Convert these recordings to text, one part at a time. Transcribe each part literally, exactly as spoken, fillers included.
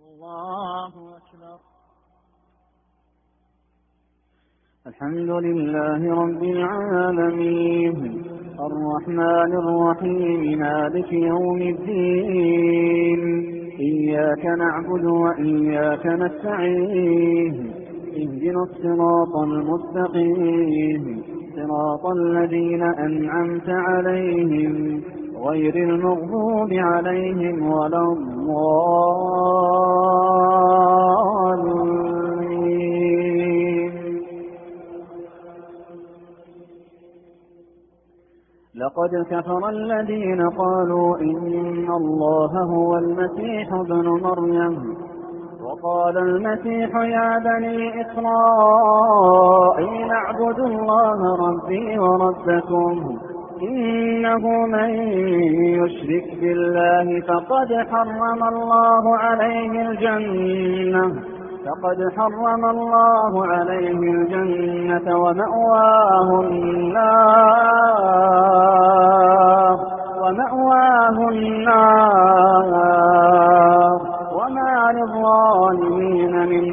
الله أكبر. الحمد لله رب العالمين الرحمن الرحيم مالك يوم الدين إياك نعبد وإياك نستعين اهدنا الصراط المستقيم صراط الذين أنعمت عليهم غير المغضوب عليهم ولا الضالين. لقد كفر الذين قالوا إن الله هو المسيح ابن مريم وقال المسيح يا بني إسرائيل اعبدوا الله ربي وربكم إنه من يشرك بالله فقد حرم الله عليه الجنة فقد حرم الله عليه الجنة ومأواه النار ومأواه النار وما للظالمين من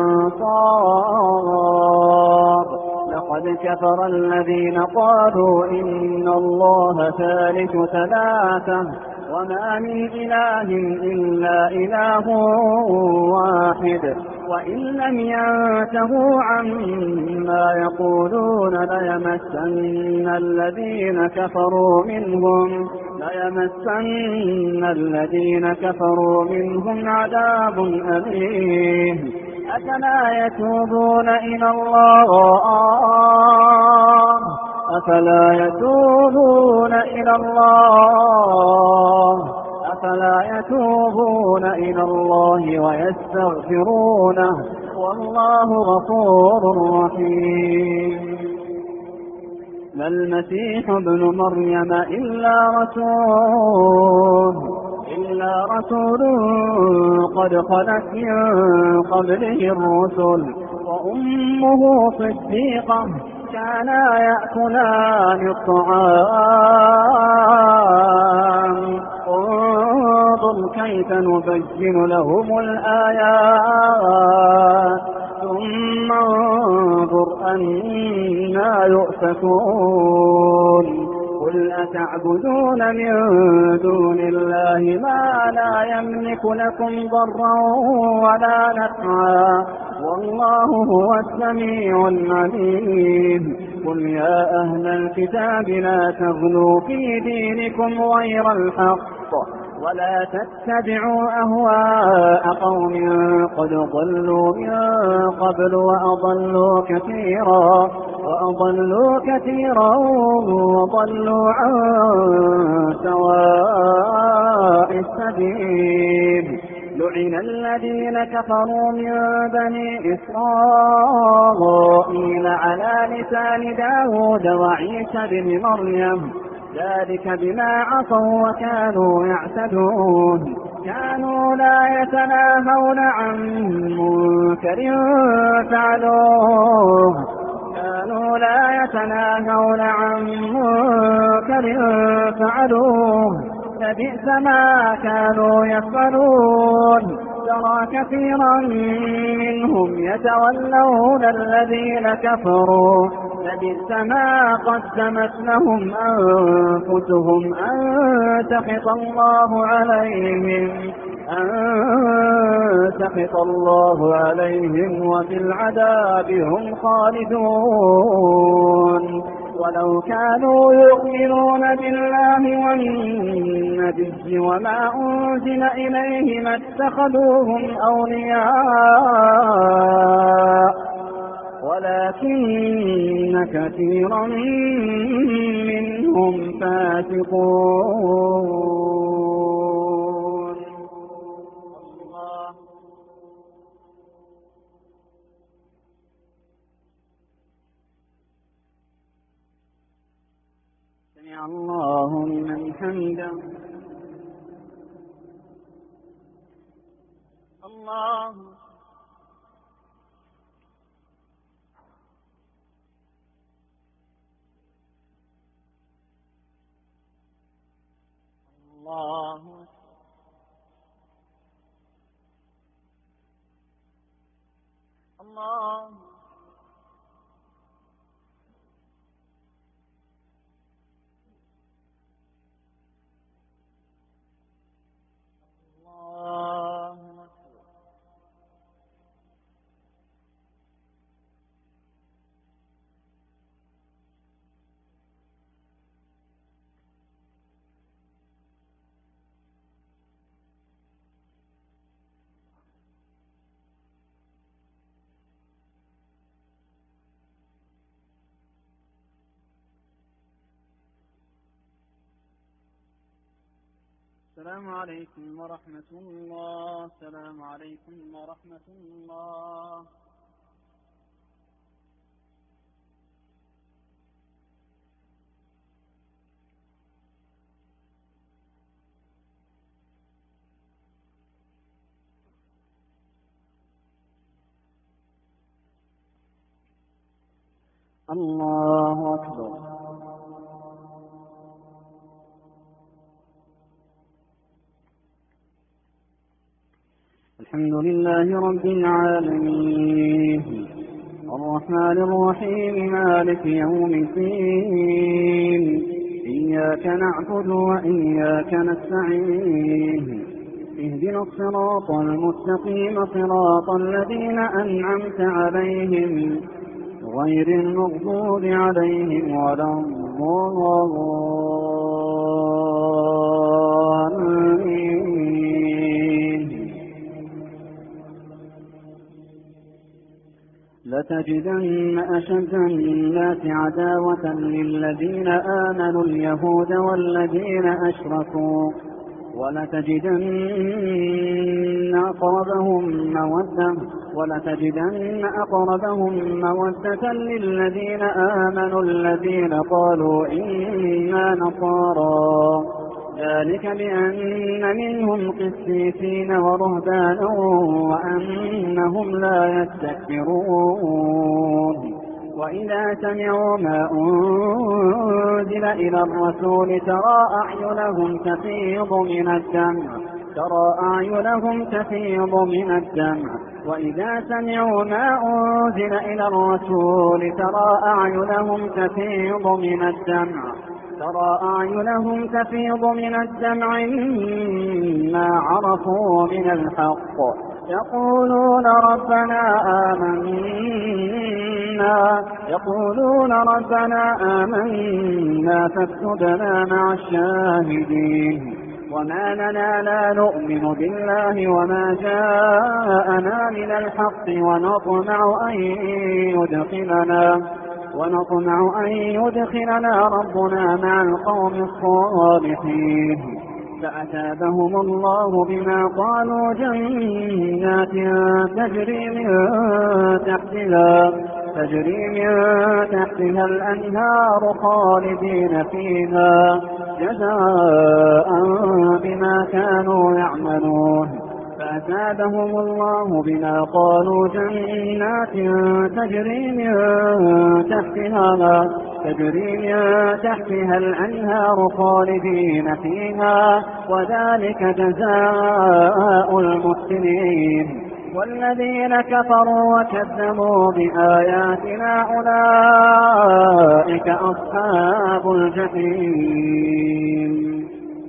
أنصار. لقد كفر الذين قالوا إن الله ثالث ثلاثة وما من إله إلا إله واحد وإن لم ينتهوا عما يقولون ليمسن الذين كفروا منهم ليمسن الذين كفروا منهم عذاب أليم. أفلا يتوبون إلى الله أفلا يتوبون إلى الله أفلا يتوبون إلى الله ويستغفرونه والله غفور رحيم. ما المسيح ابن مريم إلا رسول إلا رسول قد خلت من قبله الرسل وأمه صديقة كانا يأكلان الطعام انظر كيف نبين لهم الآيات ثم انظر أنا يؤفكون. قل أتعبدون من دون الله ما لا يملك لكم ضرا ولا نفعا والله هو السميع العليم. قل يا أهل الكتاب لا تغلوا في دينكم غير الحق ولا تتبعوا أهواء قوم قد ضلوا من قبل وأضلوا كثيرا وأضلوا كثيرا وضلوا عن سواء السبيل. لعن الذين كفروا من بني إسرائيل على لسان داود وعيسى بن مريم ذلك بما عصوا وكانوا يعتدون. كانوا لا يتناهون عن منكر فعلوه كانوا لا يتناهون عن منكر فعلوه لبئس ما كانوا يفعلون. ترى كثيرا منهم يتولون الذين كفروا لبئس ما قدمت لهم أنفسهم أن سخط الله عليهم أن سخط الله عليهم وفي العذاب هم خالدون. ولو كانوا يؤمنون بالله والنبي وما أنزل إليه ما اتخذوهم أولياء ولكن كثيرا منهم فاسقون. الله سمع الله لمن حمده. الله الله الله الله أكبر. السلام عليكم ورحمة الله. السلام عليكم ورحمة الله. الله أكبر. الحمد لله رب العالمين الرحمن الرحيم مالك يوم الدين إياك نعبد وإياك نستعين اهدنا الصراط المستقيم صراط الذين أنعمت عليهم غير المغضوب عليهم ولا الضالين. لتجدن أشد الناس عداوة للذين آمنوا اليهود والذين أشركوا ولتجدن أقربهم مودة ولتجدن أقربهم مودة للذين آمنوا الذين قالوا إنا نصارى ذلك بأن منهم قسيسين ورهبانا وأنهم لا يستكبرون. وإذا سمعوا ما أنزل إلى الرسول ترى أعينهم تفيض من الدمع ترى أعينهم تفيض من الدمع وإذا سمعوا ما أنزل إلى الرسول ترى أعينهم تفيض من الدمع ترى أعينهم تفيض من الدمع مما عرفوا من الحق يقولون ربنا آمنا يقولون ربنا آمنا فاكتبنا مع الشاهدين. وما لنا لا نؤمن بالله وما جاءنا من الحق ونطمع أن يدخلنا ونطمع أن يدخلنا ربنا مع القوم الصالحين. فأثابهم الله بما قالوا جنات تجري من تحتها تجري من تحتها الأنهار خالدين فيها جزاء بما كانوا يعملون. فأثابهم الله بما قالوا جنات تجري من تحتها تجري من تحتها الأنهار خالدين فيها وذلك جزاء المحسنين. والذين كفروا وكذبوا بآياتنا أولئك أصحاب الجحيم.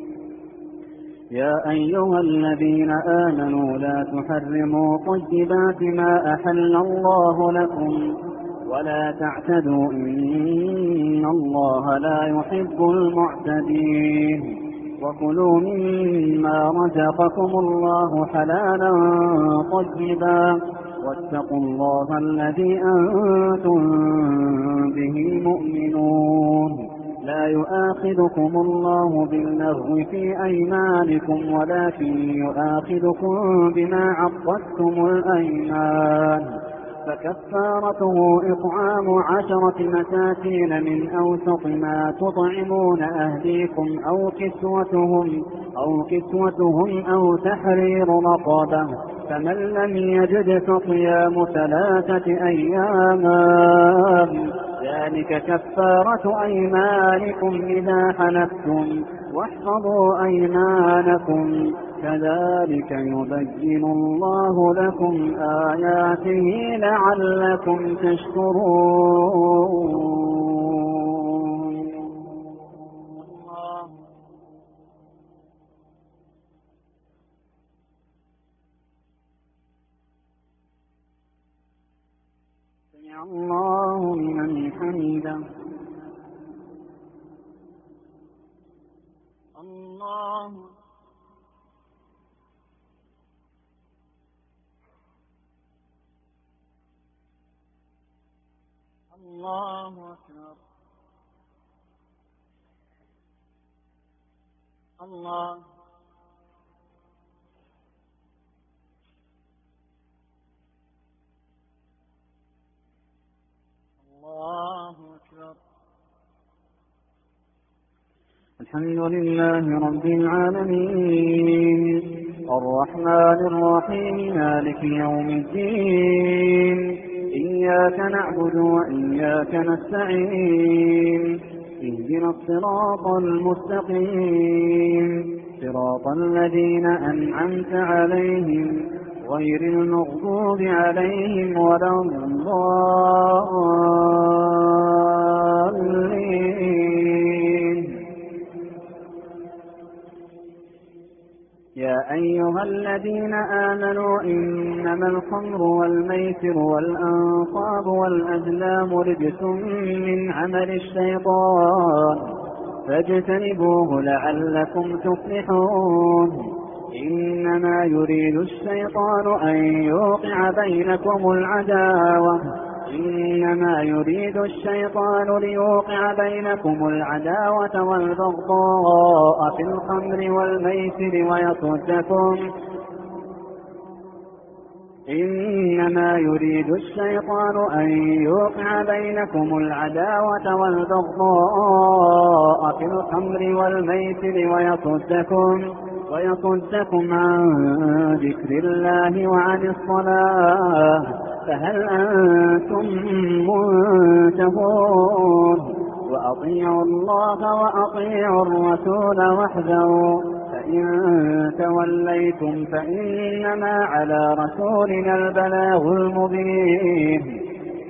يا أيها الذين آمنوا لا تحرموا طيبات ما أحل الله لكم ولا تعتدوا إن الله لا يحب المعتدين. وكلوا مما رزقكم الله حلالا طيبا واتقوا الله الذي أنتم به مؤمنون. لا يؤاخذكم الله باللغو في أيمانكم ولكن يؤاخذكم بما عقدتم الأيمان. فكفارته إطعام عشرة مساكين من أوسط ما تطعمون أهليكم أو كسوتهم أو كسوتهم أو تحرير رقبة فمن لم يجد فصيام ثلاثة أيام ذلك كفارة أيمانكم إذا حلفتم واحفظوا أيمانكم كذلك يبين الله لكم آياته لعلكم تشكرون. سمع الله لمن حمده. الله الله أكبر. الله الله أكبر. الحمد لله رب العالمين الرحمن الرحيم مالك يوم الدين إياك نعبد وإياك نستعين اهدنا الصراط المستقيم صراط الذين أنعمت عليهم غير المغضوب عليهم ولا الضالين. يا أيها الذين آمنوا إنما الخمر والميسر والأنصاب والأزلام رجس من عمل الشيطان فاجتنبوه لعلكم تفلحون. إنما يريد الشيطان أن يوقع بينكم العداوة إنما يريد الشيطان ليوقع بينكم العداوة والبغضاء في الخمر والميسر ويصدكم إنما يريد الشيطان أن يوقع بينكم العداوة والبغضاء في الخمر والميسر ويصدكم ويصدكم عن ذكر الله وعن الصلاة فهل أنتم منتهون. وأطيعوا الله وأطيعوا الرسول واحذروا فإن توليتم فإنما على رسولنا البلاغ المبين.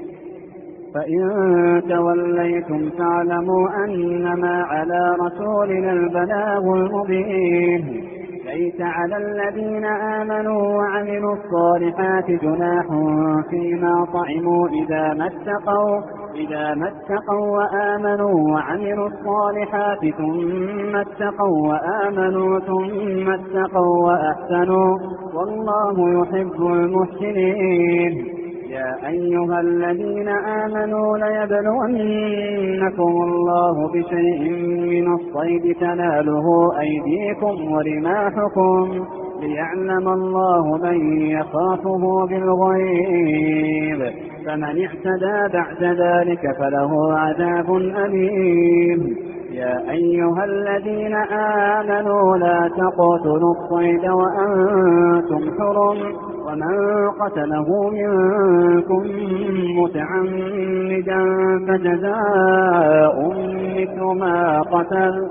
فإن توليتم فاعلموا أنما على رسولنا البلاغ المبين. ليس على الذين آمنوا وعملوا الصالحات جناح فيما طعموا إذا ما اتقوا إذا ما اتقوا وآمنوا وعملوا الصالحات ثم اتقوا وآمنوا ثم اتقوا وأحسنوا والله يحب المحسنين. يا أيها الذين آمنوا ليبلونكم الله بشيء من الصيد تناله أيديكم ورماحكم ليعلم الله من يخافه بالغيب فمن اعتدى بعد ذلك فله عذاب أليم. يا أيها الذين آمنوا لا تقتلوا الصيد وأنتم حرم ومن قتله منكم متعمدا فجزاء مثل ما قتل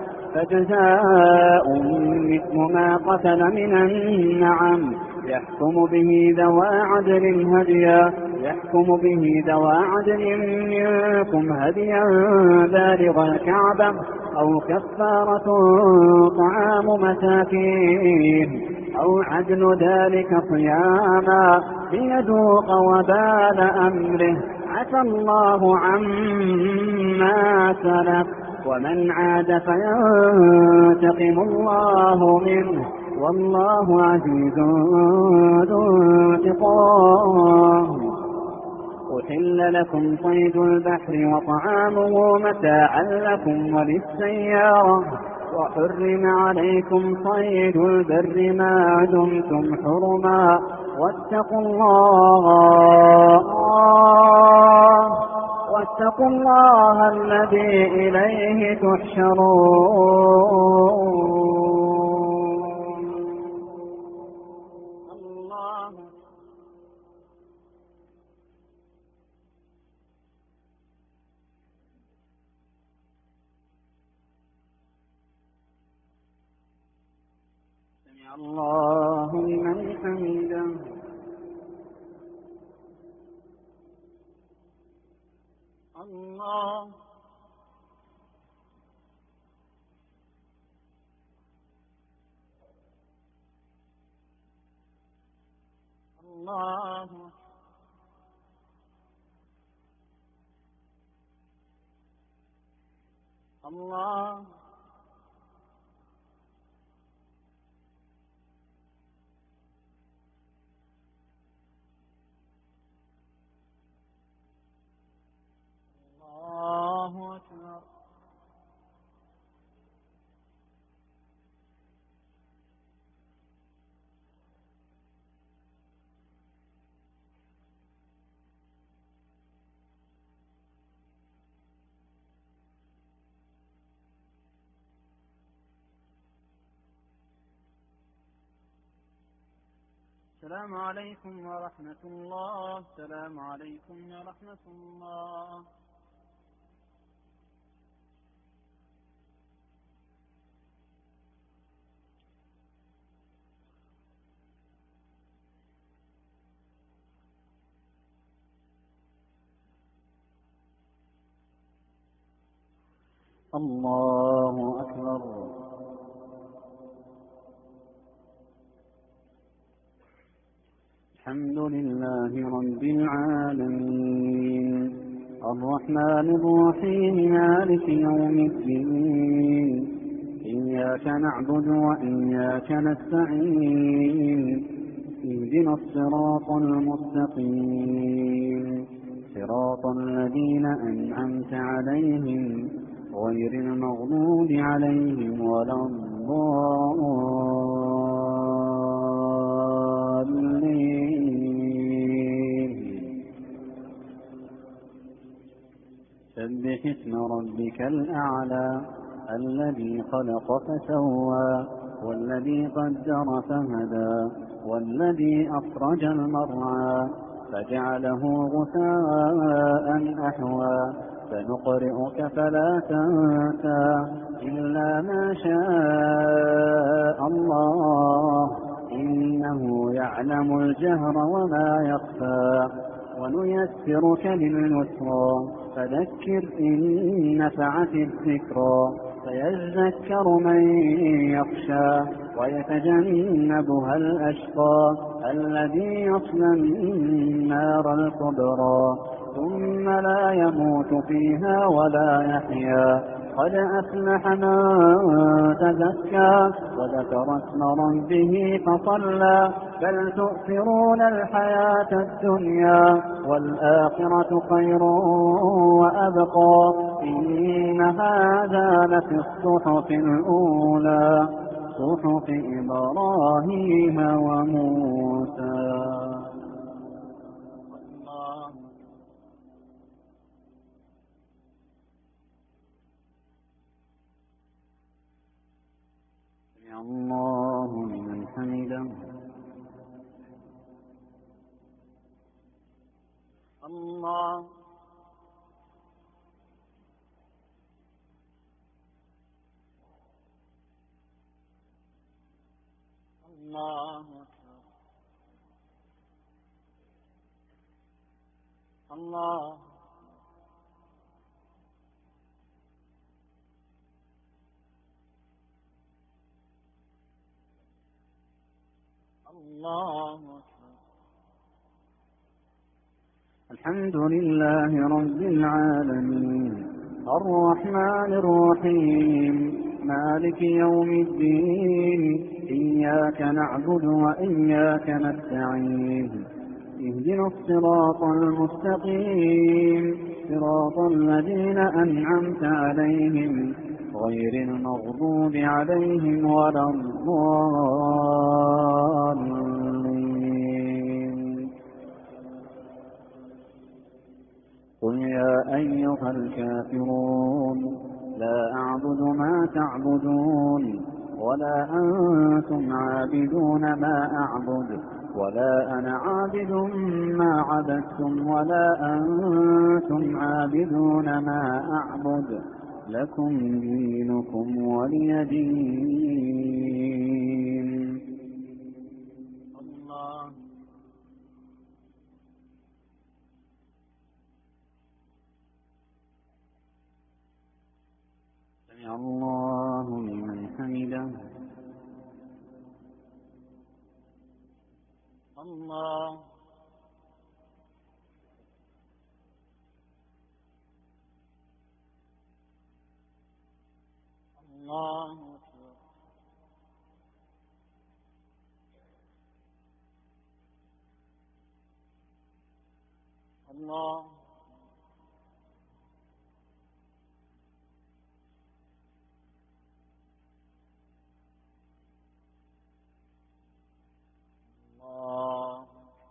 فجزاء مثل ما قتل من النعم يحكم به ذوى عدل هديا يحكم به ذوى عدل منكم هديا بالغ الكعبة أو كفارة طعام مساكين أو عدل ذلك صياما ليذوق وبال أمره عفى الله عما سلف ومن عاد فينتقم الله منه والله عزيز ذو انتقام. أحل لكم صيد البحر وطعامه متاعا لكم وللسيارة وحرم عليكم صيد البر ما دمتم حرما واتقوا الله واتقوا الله الذي إليه تحشرون. الله لمن حمده. الله الله الله الله أكبر. السلام عليكم ورحمة الله. السلام عليكم ورحمة الله. الله أكبر. الحمد لله رب العالمين الرحمن الرحيم مالك يوم الدين إياك نعبد وإياك نستعين اهدنا الصراط المستقيم صراط الذين أنعمت عليهم غير المغضوب عليهم ولا الضالين. سبح اسم ربك الأعلى الذي خلق فسوى والذي قدر فهدى والذي أخرج المرعى فجعله غثاء أحوى سنقرئك فلا تنسى إلا ما شاء الله إنه يعلم الجهر وما يخفى ونيسرك لليسرى فذكر إن نفعت الذكرى فيذكر من يخشى ويتجنبها الأشقى الذي يصلى النار الكبرى ثم لا يموت فيها ولا يحيا قد أفلح من تزكى وذكر اسم ربه فصلى بل تؤثرون الحياة الدنيا والآخرة خير وأبقى إن هذا لفي الصحف الأولى صحف إبراهيم وموسى. الله لمن حمده. الله الله الله الله. الحمد لله رب العالمين الرحمن الرحيم مالك يوم الدين إياك نعبد وإياك نستعين اهدنا الصراط المستقيم صراط الذين أنعمت عليهم غير المغضوب عليهم ولا الضالين. قل يا أيها الكافرون لا أعبد ما تعبدون ولا أنتم عابدون ما أعبد ولا أنا عابد ما عبدتم ولا أنتم عابدون ما أعبد لكم دينكم ولي دين. الله. سمع الله لمن حمده. الله. الله أكبر. الله. الله.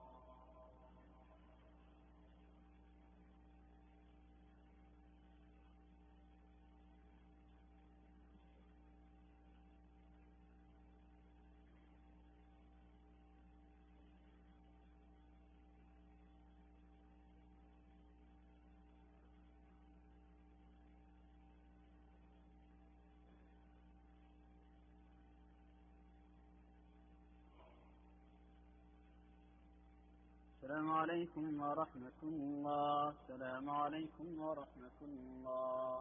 السلام عليكم ورحمة الله. السلام عليكم ورحمة الله.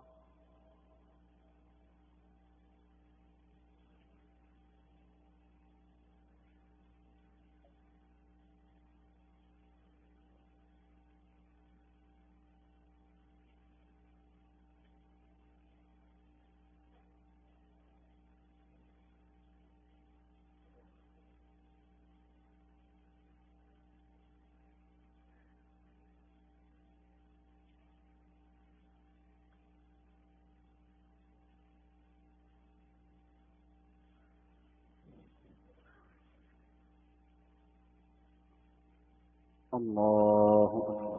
الله أكبر.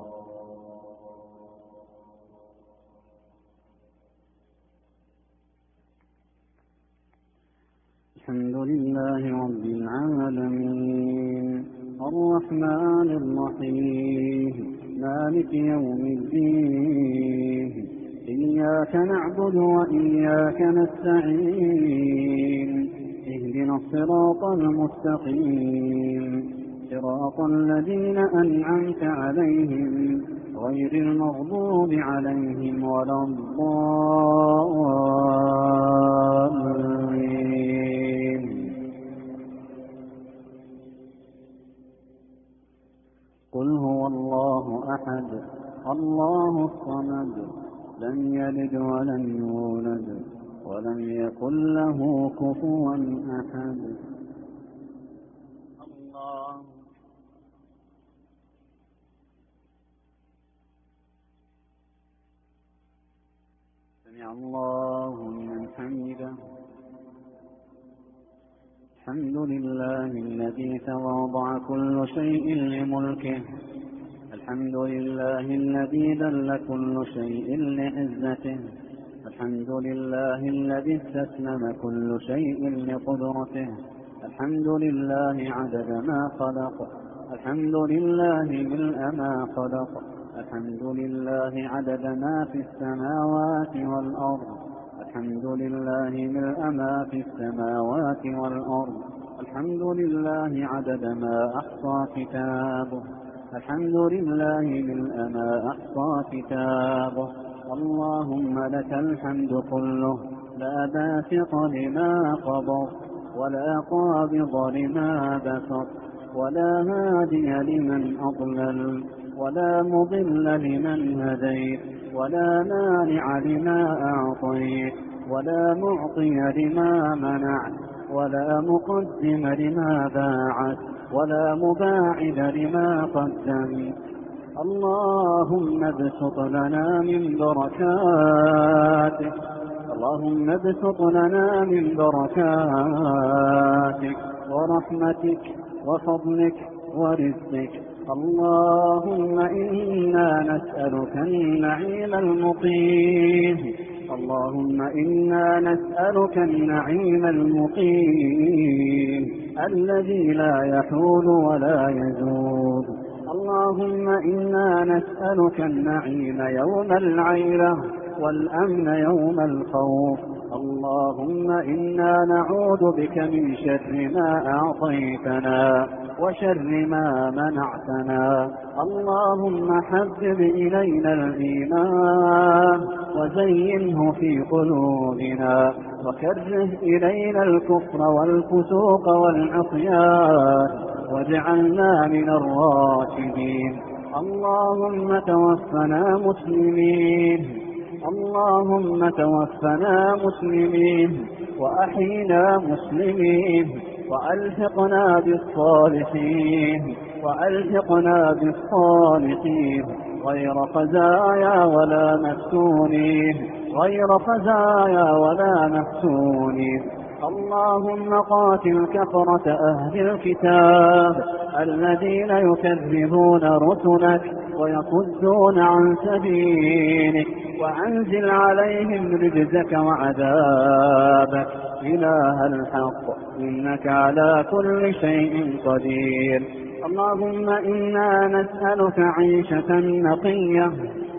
الحمد لله رب العالمين الرحمن الرحيم مالك يوم الدين إياك نعبد وإياك نستعين اهدنا الصراط المستقيم صراط الذين أنعمت عليهم غير المغضوب عليهم ولا الضالين. قل هو الله أحد الله الصمد لم يلد ولم يولد ولم يكن له كفوا أحد. الله. سمع الله لمن حمده. الحمد لله الذي تواضع كل شيء لملكه. الحمد لله الذي ذل كل شيء لعزته. الحمد لله الذي استسلم كل شيء لقدرته. الحمد لله عدد ما خلق. الحمد لله ملء ما خلق. الحمد لله عدد ما في السماوات والأرض. الحمد لله ملء ما في السماوات والأرض. الحمد لله عدد ما أحصى كتابه. الحمد لله ملء ما أحصى كتابه. اللهم لك الحمد كله لا باسط لما قبض ولا قابض لما بسط ولا هادي لمن أضلل ولا مضل لمن هديت ولا مانع لما أعطيت ولا معطي لما منعت ولا مقدم لما باعت ولا مباعد لما قدمت. اللهم ابسط لنا من بركاتك. اللهم ابسط لنا من بركاتك ورحمتك وفضلك ورزقك. اللهم إنا نسألك النعيم المقيم. اللهم إنا نسألك النعيم المقيم الذي لا يحول ولا يزول. اللهم إنا نسألك النعيم يوم العيلة والأمن يوم الخوف. اللهم إنا نعوذ بك من شر ما أعطيتنا وشر ما منعتنا. اللهم حبب إلينا الإيمان وزينه في قلوبنا، وكره إلينا الكفر والفسوق والعصيان واجعلنا من الراشدين. اللهم توفنا مسلمين اللهم توفنا مسلمين وأحينا مسلمين وألحقنا بالصالحين وألحقنا بالصالحين غير خزايا ولا مفتونين غير خزايا ولا مفتونين. اللهم قاتل كفرة أهل الكتاب الذين يكذبون رسلك ويصدون عن سبيلك، وأنزل عليهم رجزك وعذابك إله الحق إنك على كل شيء قدير. اللهم إنا نسألك عيشة نقية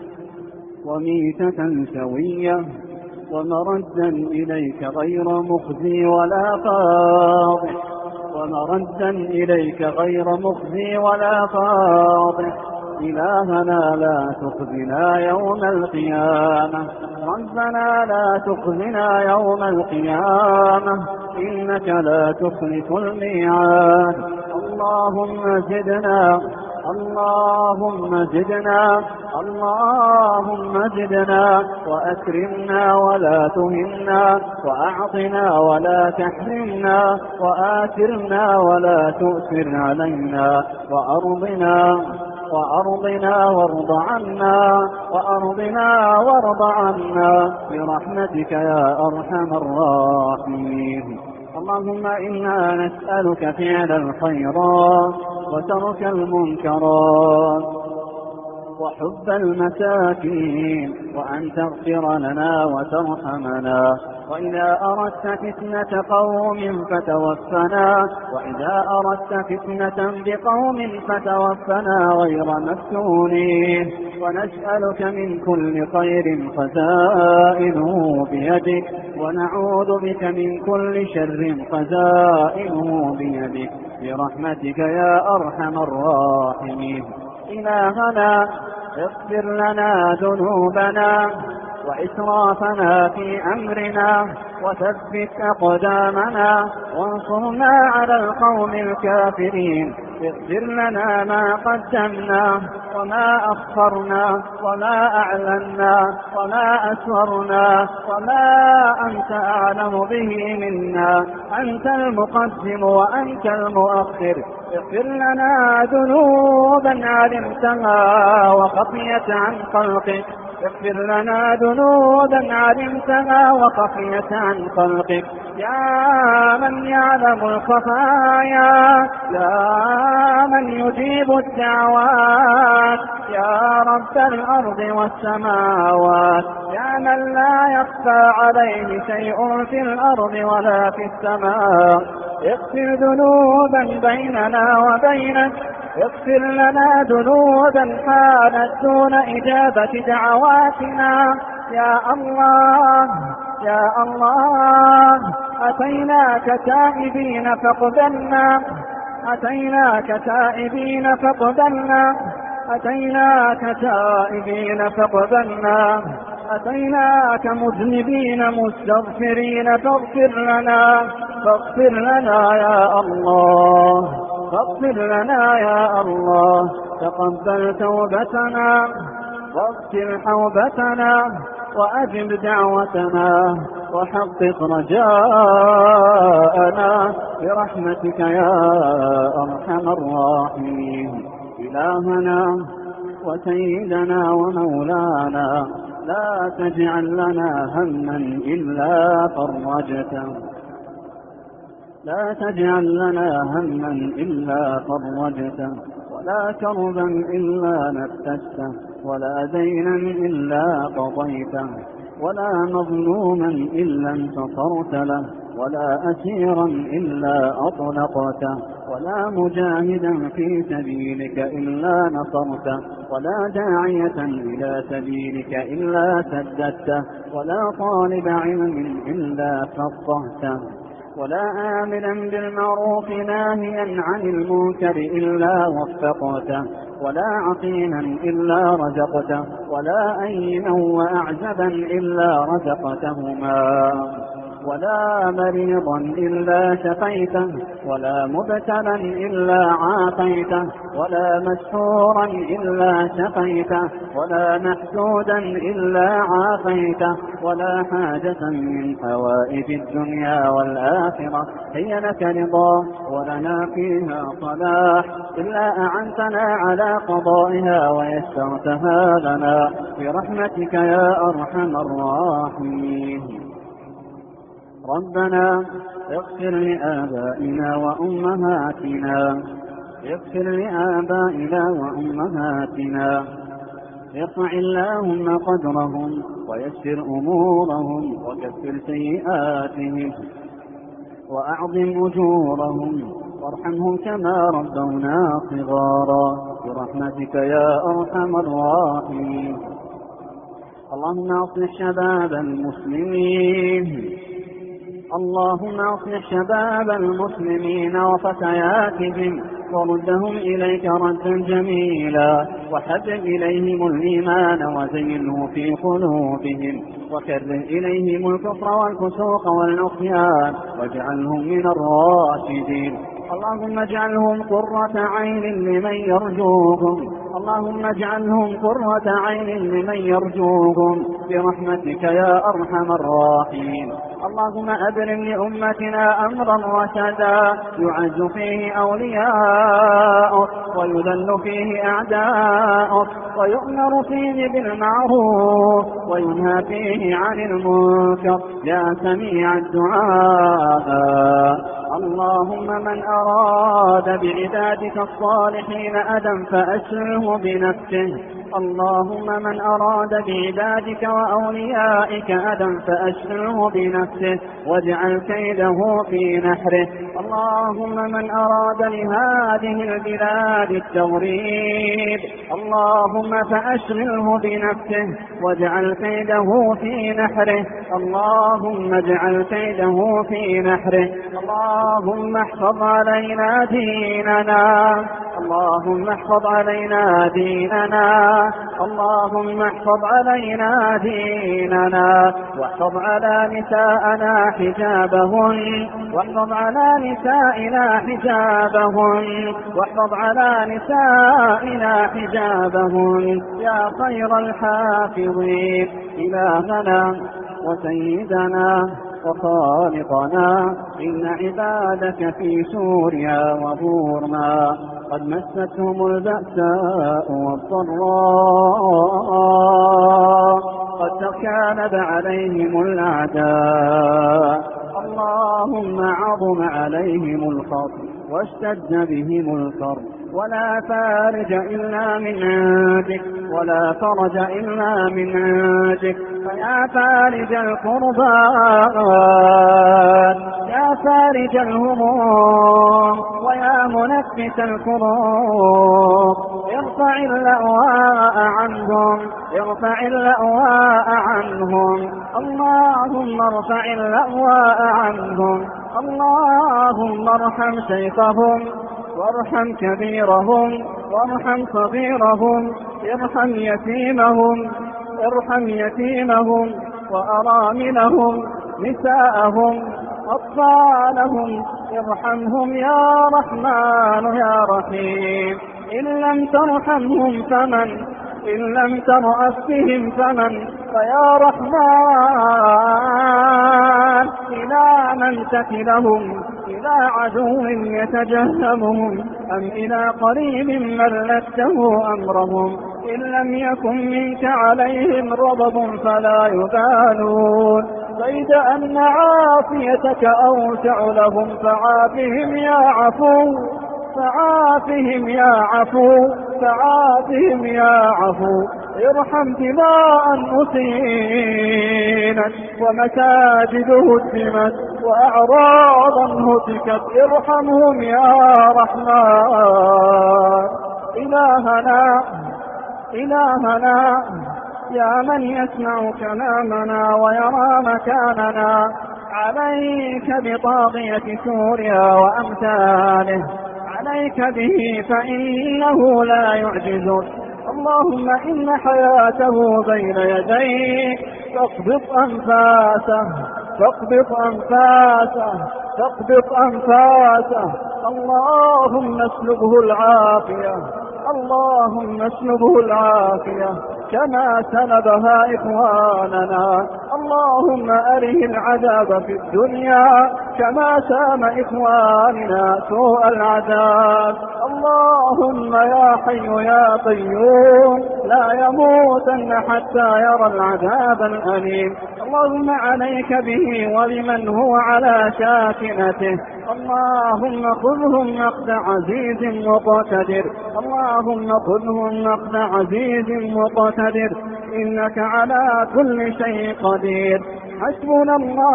وميتة سوية ومردا إليك غير مخزي ولا فاضح ومردا إليك غير مخزي ولا فاضح. إلهنا لا تخزنا يوم القيامة ربنا لا تخزنا يوم القيامة إنك لا تخلف الميعاد. اللهم زدنا اللهم زدنا اللهم زدنا وأكرمنا ولا تهنا وأعطنا ولا تحرمنا وآثرنا ولا تؤثر علينا وأرضنا وأرضنا وارض عنا وأرضنا وارض عنا برحمتك يا أرحم الراحمين. اللهم إنا نسألك فعل الخيرات وترك المنكرات وحب المساكين وأن تغفر لنا وترحمنا. وإذا أردت فتنة قوم فتوفنا وإذا أردت فتنة بقوم فتوفنا غير مفتونين. ونسألك من كل خير خزائنه بيدك ونعوذ بك من كل شر خزائنه بيدك برحمتك يا أرحم الراحمين. إلهنا اغفر لنا ذنوبنا وإسرافنا في أمرنا وثبت أقدامنا وانصرنا على القوم الكافرين. اغفر لنا ما قدمنا وما أخرنا وما أعلنا وما أسررنا وما أنت أعلم به منا. أنت المقدم وأنت المؤخر. اغفر لنا ذنوبا علمتها وخفيت عن خلقك اغفر لنا ذنوبا علمتها وخفيت عن خلقك يا من يعلم الخفايا يا من يجيب الدعوات يا رب الأرض والسماوات يا من لا يخفى عليه شيء في الأرض ولا في السماء. اغفر ذنوبا بيننا وبينك اغفر لنا ذنوبا حالت دون إجابة دعواتنا يا الله يا الله. أتيناك تائبين فاقبلنا أتيناك تائبين فاقبلنا أتيناك تائبين فاقبلنا أتيناك مذنبين مستغفرين فاغفر لنا فاغفر لنا يا الله فاغفر لنا يا الله. تقبل توبتنا واغفر حوبتنا وأجب دعوتنا وحقق رجاءنا برحمتك يا أرحم الراحمين. إلهنا وسيدنا ومولانا لا تجعل لنا هما إلا فرجته لا تجعل لنا هما إلا فرجته ولا كربا إلا نفسته ولا دينا إلا قضيته ولا مظلوما إلا انتصرت له ولا أسيرا إلا أطلقته ولا مجاهدا في سبيلك إلا نصرته ولا داعية إلى سبيلك إلا سددته ولا طالب علم إلا فقهته ولا آمرا بالمعروف ناهيا عن المنكر إلا وفقته، ولا عقيما إلا رزقته، ولا أيما وأعزبا إلا رزقتهما، ولا مريضا إلا شفيته، ولا مبتلا إلا عافيته، ولا مسحورا إلا شفيته، ولا محسودا إلا عافيته، ولا حاجة من حوائج الدنيا والآخرة هي لك رضا ولنا فيها صلاح إلا أعنتنا على قضائها ويسرتها لنا برحمتك يا أرحم الراحمين. ربنا اغفر لآبائنا وأمهاتنا اغفر لآبائنا وأمهاتنا ارفع اللهم قدرهم ويسر أمورهم وكفر سيئاتهم وأعظم أجورهم وارحمهم كما ربونا صغارا برحمتك يا أرحم الراحمين. اللهم أصلح شباب المسلمين اللهم أصلح شباب المسلمين وفتياتهم وردهم إليك ردا جميلا، وحبب إليهم الإيمان وزينه في قلوبهم، وكره إليهم الكفر والفسوق والعصيان واجعلهم من الراشدين. اللهم اجعلهم قرة عين لمن يرجوهم اللهم اجعلهم قرة عين لمن يرجوهم برحمتك يا أرحم الراحمين. اللهم أبرم لأمتنا أمرا رشدا يعز فيه أولياؤك ويذل فيه أعداؤك ويؤمر فيه بالمعروف وينهى فيه عن المنكر يا سميع الدعاء. اللهم من أراد بعبادك الصالحين أذى فأشغله بنفسه اللهم من أراد بعبادك وأوليائك أذى فأشغله بنفسه واجعل كيده في نحره. اللهم من أراد لهذه البلاد التغريب اللهم فأشغله بنفسه واجعل كيده في نحره. اللهم اجعل كيده في نحره. اللهم احفظ علينا ديننا اللهم احفظ علينا ديننا اللهم احفظ علينا ديننا واحفظ على نساءنا حجابهن واحفظ على نسائنا حجابهن واحفظ على نسائنا حجابهن يا خير الحافظين. إلهنا وسيدنا وخالقنا إن عبادك في سوريا وبورما قد مستهم البأساء والضراء قد تكالب عليهم الأعداء. اللهم عظم عليهم الخطر واشتد بهم الكرب ولا فارج إلا من عندك ولا فرج إلا من عندك. فيا فارج الكربات يا فارج الهموم ويا منفس الكروب ارفع اللأواء عنهم ارفع اللأواء عنهم اللهم ارفع اللأواء عنهم. اللهم ارحم شيخهم وارحم كبيرهم وارحم صغيرهم ارحم يتيمهم ارحم يتيمهم وأراملهم نساءهم أطفالهم ارحمهم يا رحمن يا رحيم. إن لم ترحمهم فمن إن لم ترأف بهم فمن فيا رحمن إلى من تكلهم إلى عدو يتجهمهم أم إلى قريب ملكته أمرهم. إن لم يكن منك عليهم رضب فلا يبالون بيد أن عافيتك أوسع لهم فعافهم يا عفو فعافهم يا عفو فعافهم يا عفو. ارحم دماء أسينت ومساجد هدمت وأعراضا هتكت ارحمهم يا رحمن. إلهنا إلهنا يا من يسمع كلامنا ويرى مكاننا عليك بطاغية سوريا وأمثاله، عليك به فإنه لا يعجزك. اللهم إن حياته بين يديك، فاقبض أنفاسه فاقبض أنفاسه فاقبض أنفاسه اللهم اسلبه العافية، اللهم اسلبه العافية كما سلبها إخواننا. اللهم أره العذاب في الدنيا كما سام إخواننا سوء العذاب. اللهم يا حي يا قيوم لا يموتن حتى يرى العذاب الأليم. اللهم عليك به وبمن هو على شاكلته. اللهم خذهم أخذ عزيز مقتدر، اللهم خذهم أخذ عزيز مقتدر، إنك على كل شيء قدير. حسبنا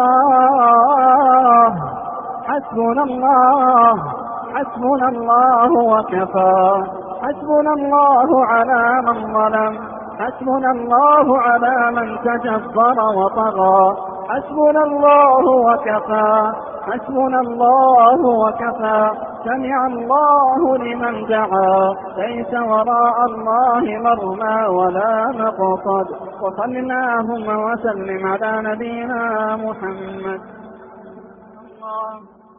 الله حسبنا الله حسبنا الله وكفى، حسبنا الله على من ظلم، حسبنا الله على من تجبر وطغى، حسبنا الله وكفى، حسبنا الله وكفى. سمع الله لمن دعا، ليس وراء الله مرمى ولا مقصد. وصل اللهم وسلم على نبينا محمد. الله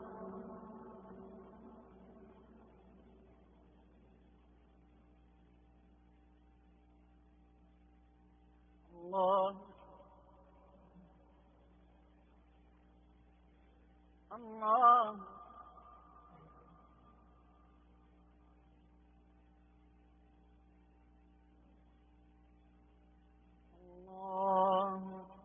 الله الله الله.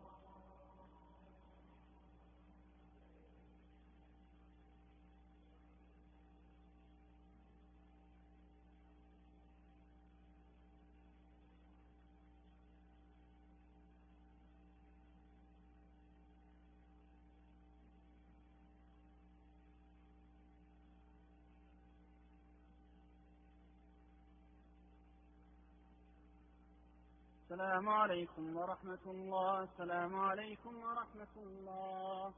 السلام عليكم ورحمة الله. السلام عليكم ورحمة الله.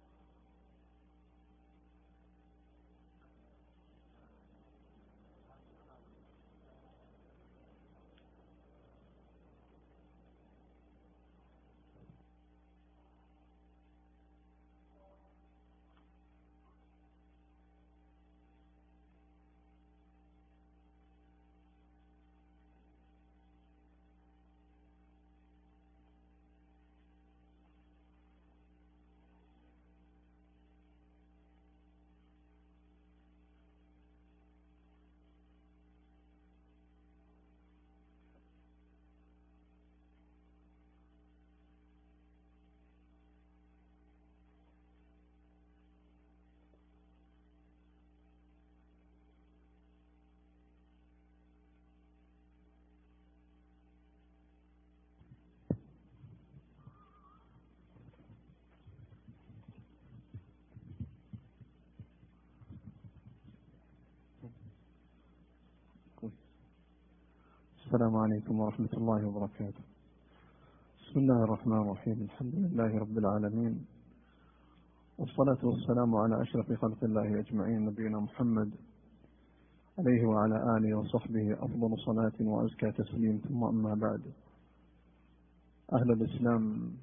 السلام عليكم ورحمة الله وبركاته. بسم الله الرحمن الرحيم. الحمد لله رب العالمين، والصلاة والسلام على أشرف خلق الله أجمعين، نبينا محمد عليه وعلى آله وصحبه أفضل صلاة وأزكى تسليم. ثم أما بعد، أهل الإسلام،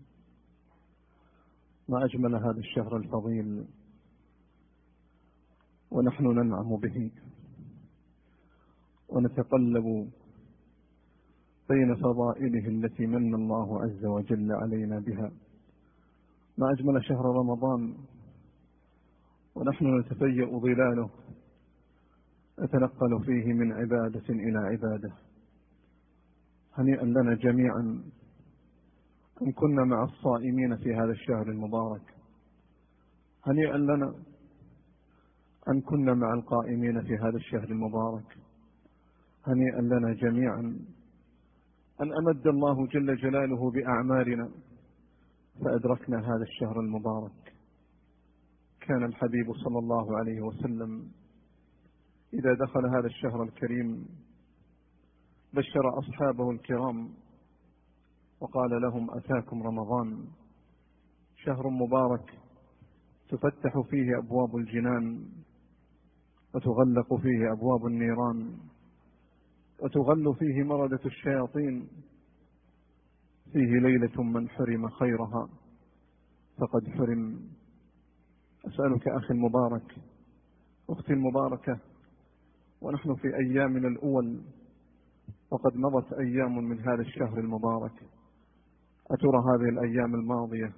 ما أجمل هذا الشهر الفضيل ونحن ننعم به ونتقلب بين فضائله التي من الله عز وجل علينا بها. ما أجمل شهر رمضان ونحن نتفيأ ظلاله، نتنقل فيه من عبادة إلى عبادة. هنيئا لنا جميعا أن كنا مع الصائمين في هذا الشهر المبارك، هنيئا لنا أن كنا مع القائمين في هذا الشهر المبارك، هنيئا لنا جميعا أن أمد الله جل جلاله بأعمارنا فأدركنا هذا الشهر المبارك. كان الحبيب صلى الله عليه وسلم إذا دخل هذا الشهر الكريم بشر أصحابه الكرام وقال لهم: أتاكم رمضان، شهر مبارك تفتح فيه أبواب الجنان وتغلق فيه أبواب النيران وتغل فيه مردة الشياطين. فيه ليلة من حرم خيرها فقد حرم. أسألك أخي المبارك، أختي المباركة، ونحن في أيامنا الأول وقد مضت أيام من هذا الشهر المبارك، أترى هذه الأيام الماضية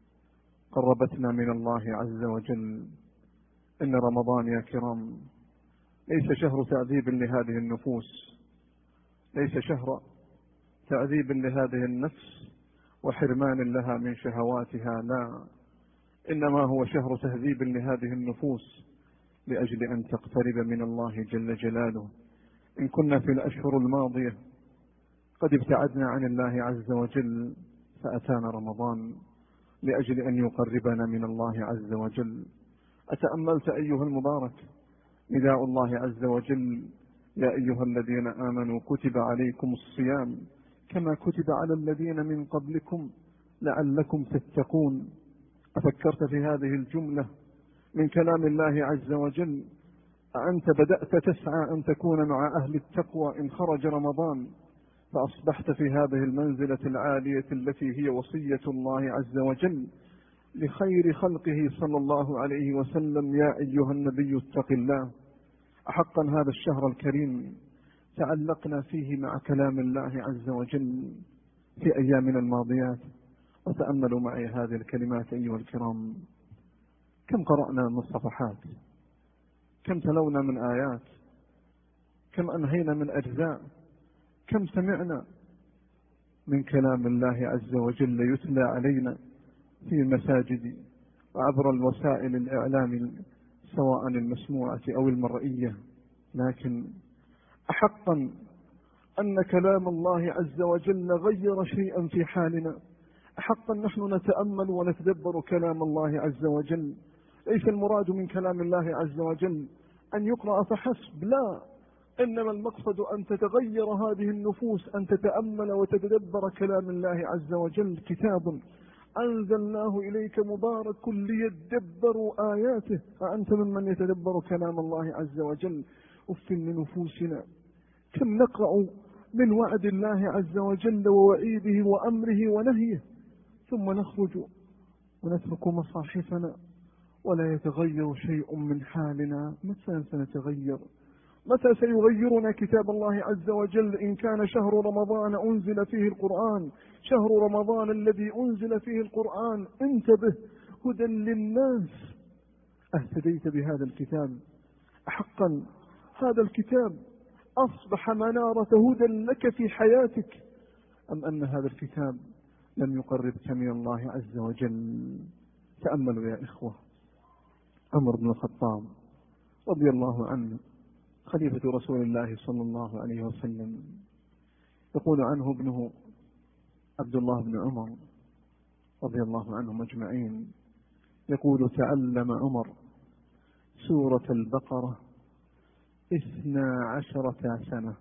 قربتنا من الله عز وجل؟ إن رمضان يا كرام ليس شهر تعذيب لهذه النفوس، ليس شهر تعذيب لهذه النفس وحرمان لها من شهواتها، لا، إنما هو شهر تهذيب لهذه النفوس لأجل أن تقترب من الله جل جلاله. إن كنا في الأشهر الماضية قد ابتعدنا عن الله عز وجل، فأتانا رمضان لأجل أن يقربنا من الله عز وجل. أتأملت أيها المبارك نداء الله عز وجل: يا أيها الذين آمنوا كتب عليكم الصيام كما كتب على الذين من قبلكم لعلكم تتقون. أفكرت في هذه الجملة من كلام الله عز وجل؟ أنت بدأت تسعى أن تكون مع أهل التقوى إن خرج رمضان، فأصبحت في هذه المنزلة العالية التي هي وصية الله عز وجل لخير خلقه صلى الله عليه وسلم: يا أيها النبي اتق الله. أحقا هذا الشهر الكريم تعلقنا فيه مع كلام الله عز وجل في أيامنا الماضيات. وتأملوا معي هذه الكلمات أيها الكرام: كم قرأنا من صفحات، كم تلونا من آيات، كم أنهينا من أجزاء، كم سمعنا من كلام الله عز وجل يتلى علينا في المساجد وعبر الوسائل الإعلام سواء المسموعة أو المرئية. لكن أحقا أن كلام الله عز وجل غير شيئا في حالنا. أحقا نحن نتأمل ونتدبر كلام الله عز وجل. ليس المراد من كلام الله عز وجل أن يقرأ فحسب، لا، إنما المقصد أن تتغير هذه النفوس، أن تتأمل وتتدبر كلام الله عز وجل. كتاب أنزلناه إليك مبارك ليدبروا آياته أأنت ممن يتدبر كلام الله عز وجل؟ أف لنفوسنا، كم نقرأ من وعد الله عز وجل ووعيده وأمره ونهيه، ثم نخرج ونترك مصاحفنا ولا يتغير شيء من حالنا. متى سنتغير؟ متى سيغيرنا كتاب الله عز وجل؟ إن كان شهر رمضان أنزل فيه القرآن، شهر رمضان الذي أنزل فيه القرآن، انتبه، هدى للناس. اهتديت بهذا الكتاب؟ أحقا هذا الكتاب أصبح منارة هدى لك في حياتك، أم أن هذا الكتاب لم يقربك من الله عز وجل؟ تأملوا يا إخوة، عمر بن الخطاب رضي الله عنه خليفة رسول الله صلى الله عليه وسلم، يقول عنه ابنه عبد الله بن عمر رضي الله عنهم أجمعين، يقول: تعلم عمر سورة البقرة اثنا عشرة سنة،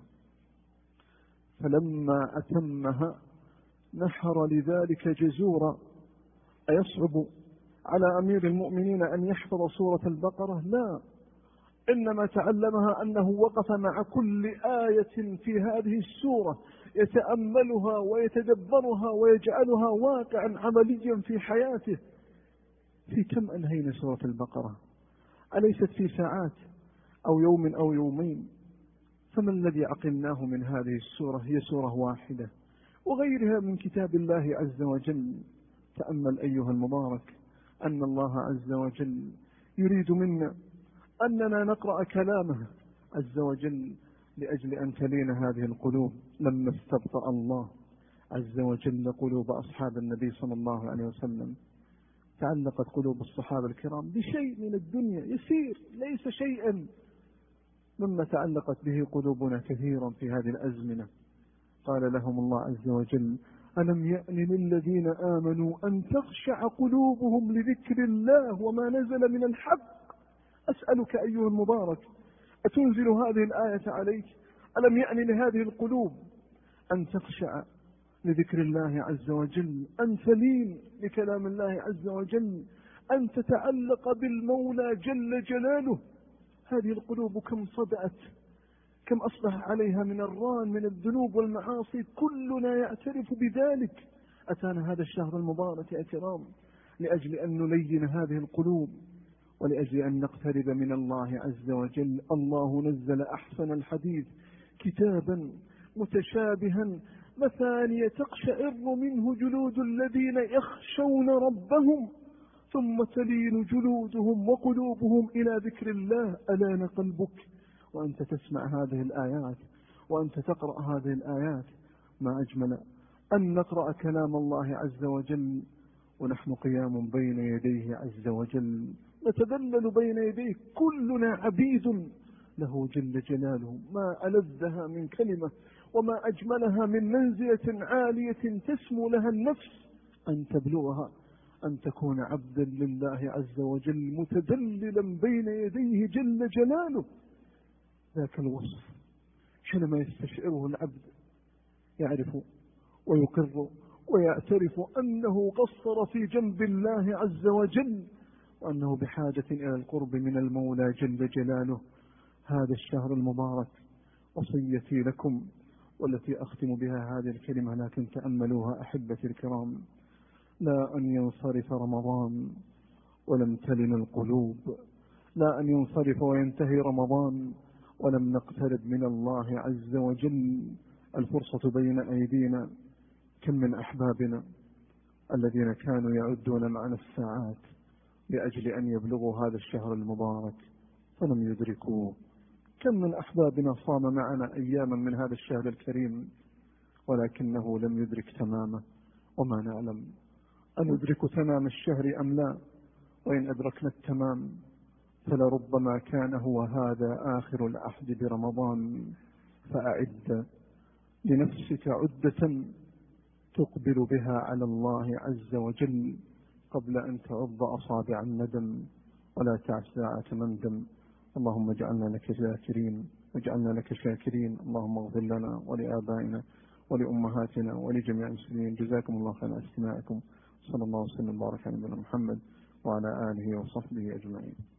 فلما أتمها نحر لذلك جزورا. أيصعب على أمير المؤمنين أن يحفظ سورة البقرة؟ لا، إنما تعلمها أنه وقف مع كل آية في هذه السورة يتأملها ويتدبرها ويجعلها واقعا عمليا في حياته. في كم أنهينا سورة البقرة؟ أليست في ساعات أو يوم أو يومين؟ فما الذي عقلناه من هذه السورة؟ هي سورة واحدة وغيرها من كتاب الله عز وجل. تأمل أيها المبارك أن الله عز وجل يريد منا أننا نقرأ كلامه عز وجل لأجل أن تلين هذه القلوب. لما استبطأ الله عز وجل قلوب أصحاب النبي صلى الله عليه وسلم تعلقت قلوب الصحابة الكرام بشيء من الدنيا يسير، ليس شيئا مما تعلقت به قلوبنا كثيرا في هذه الأزمنة. قال لهم الله عز وجل: ألم يأن للذين آمنوا أن تخشع قلوبهم لذكر الله وما نزل من الحق. أسألك أيها المبارك، أتنزل هذه الآية عليك؟ ألم يأن لهذه القلوب أن تخشع لذكر الله عز وجل، أن تلين لكلام الله عز وجل، أن تتعلق بالمولى جل جلاله. هذه القلوب كم صدأت، كم أصبح عليها من الران من الذنوب والمعاصي، كلنا يعترف بذلك. أتانا هذا الشهر المبارك يا كرام لأجل أن نلين هذه القلوب، ولأجل أن نقترب من الله عز وجل. الله نزل أحسن الحديث كتابا متشابها مثانية تقشعر منه جلود الذين يخشون ربهم ثم تلين جلودهم وقلوبهم إلى ذكر الله. ألان قلبك وأنت تسمع هذه الآيات وأنت تقرأ هذه الآيات؟ ما أجمل أن نقرأ كلام الله عز وجل ونحن قيام بين يديه عز وجل، نتذلل بين يديه، كلنا عبيد له جل جلاله. ما ألذها من كلمة وما أجملها من منزلة عالية تسمو لها النفس أن تبلغها، أن تكون عبدا لله عز وجل متذللا بين يديه جل جلاله. ذاك الوصف حينما يستشعره العبد يعرف ويقر ويعترف أنه قصر في جنب الله عز وجل، وأنه بحاجة إلى القرب من المولى جل جلاله. هذا الشهر المبارك وصيتي لكم والتي أختم بها هذه الكلمة، لكن تأملوها أحبتي الكرام: لا أن ينصرف رمضان ولم تلن القلوب، لا أن ينصرف وينتهي رمضان ولم نقترب من الله عز وجل. الفرصة بين أيدينا. كم من أحبابنا الذين كانوا يعدون معنا الساعات لأجل أن يبلغوا هذا الشهر المبارك فلم يدركوه. كم من أحبابنا صام معنا أياما من هذا الشهر الكريم ولكنه لم يدرك تمامه، وما نعلم أندرك تمام الشهر أم لا. وإن أدركنا التمام فلربما كان هو هذا آخر العهد برمضان. فأعد لنفسك عدة تقبل بها على الله عز وجل قبل أن تعض أصابع الندم ولا تعس ساعة مندم. اللهم اجعلنا لك ذاكرين واجعلنا لك شاكرين. اللهم اغفر لنا ولآبائنا ولأمهاتنا ولجميع المسلمين. جزاكم الله خير على استماعكم. صلى الله وسلم وبارك على نبينا محمد وعلى آله وصحبه أجمعين.